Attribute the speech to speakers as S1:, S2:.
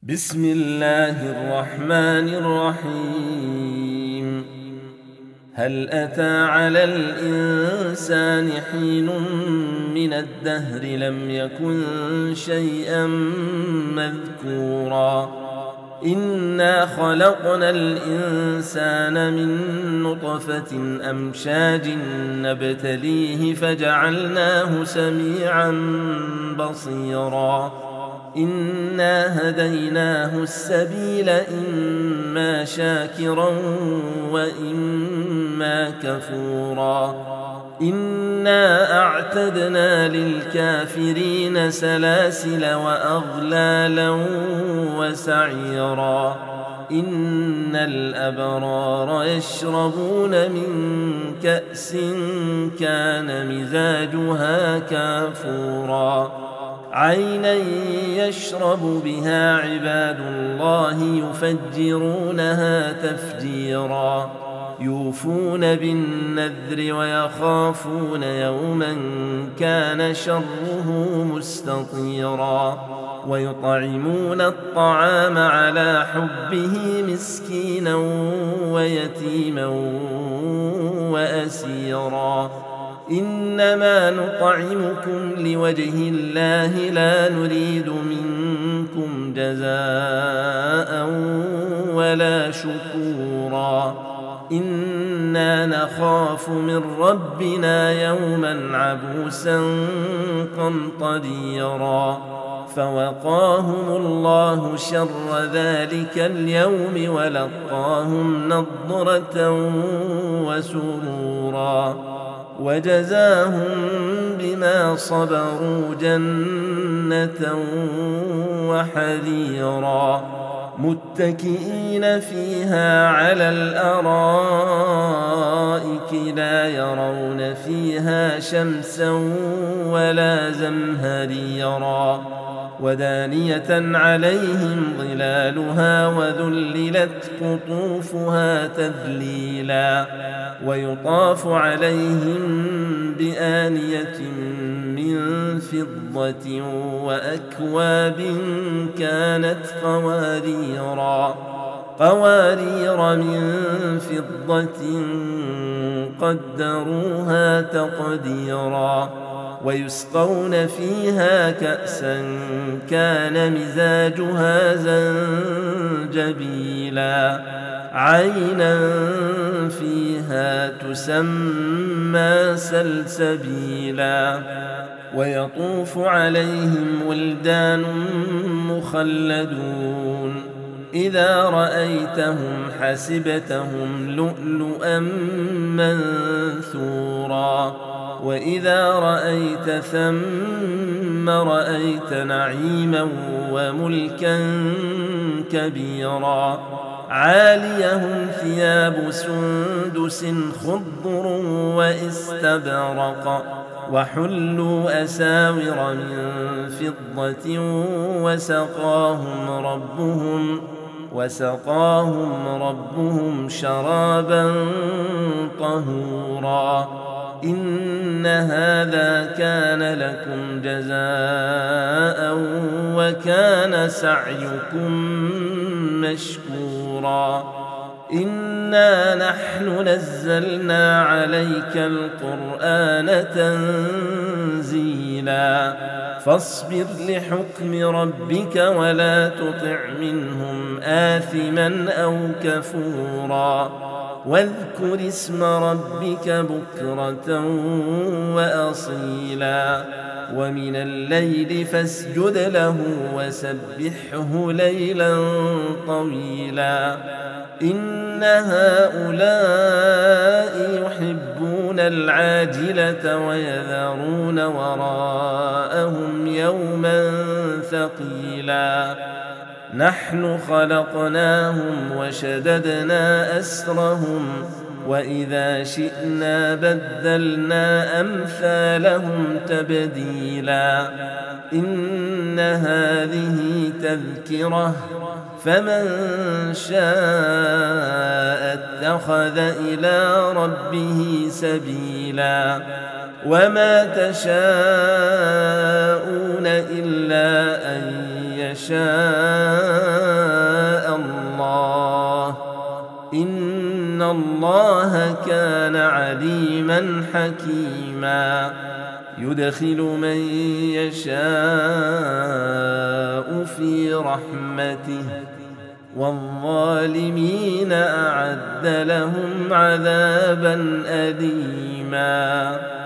S1: بسم الله الرحمن الرحيم. هل أتى على الإنسان حين من الدهر لم يكن شيئا مذكورا إنا خلقنا الإنسان من نطفة أمشاج نبتليه فجعلناه سميعا بصيرا إنا هديناه السبيل إما شاكرا وإما كفورا إنا أعتدنا للكافرين سلاسل وأغلالا وسعيرا إن الأبرار يشربون من كأس كان مزاجها كافورا عينا يشرب بها عباد الله يفجرونها تفجيرا يوفون بالنذر ويخافون يوما كان شره مستطيرا ويطعمون الطعام على حبه مسكينا ويتيما وأسيرا إنما نطعمكم لوجه الله لا نريد منكم جزاء ولا شكورا إنا نخاف من ربنا يوما عبوسا قمطريرا فوقاهم الله شر ذلك اليوم ولقاهم نضرة وسرورا وجزاهم بما صبروا جنة وحريرا متكئين فيها على الأرائك لا يرون فيها شمسا ولا زمهريرا ودانية عليهم ظلالها وذللت قطوفها تذليلا ويطاف عليهم بآنية من فضة وأكواب كانت قوارير من فضة قدروها تقديرا ويسقون فيها كأسا كان مزاجها زنجبيلا عينا فيها تسمى سلسبيلا ويطوف عليهم ولدان مخلدون إذا رأيتهم حسبتهم لؤلؤا منثورا وإذا رأيت ثم رأيت نعيما وملكا كبيرا عاليهم ثياب سندس خضر واستبرق وحلوا أساور من فضة وسقاهم ربهم شرابا طهورا إن هذا كان لكم جزاء وكان سعيكم مشكورا إنا نحن نزلنا عليك القرآن تنزيلا فاصبر لحكم ربك ولا تطع منهم آثما أو كفورا واذكر اسم ربك بكرة وأصيلا ومن الليل فاسجد له وسبحه ليلا طويلا إن هؤلاء يحبون العاجلة ويذرون وراءهم يوما ثقيلا نحن خلقناهم وشددنا أسرهم وإذا شئنا بدلنا أمثالهم تبديلا إن هذه تذكرة فمن شاء اتخذ إلى ربه سبيلا وما تشاءون إلا أن يشاء إن الله كان عليما حكيما يدخل من يشاء في رحمته والظالمين أعد لهم عذابا أليما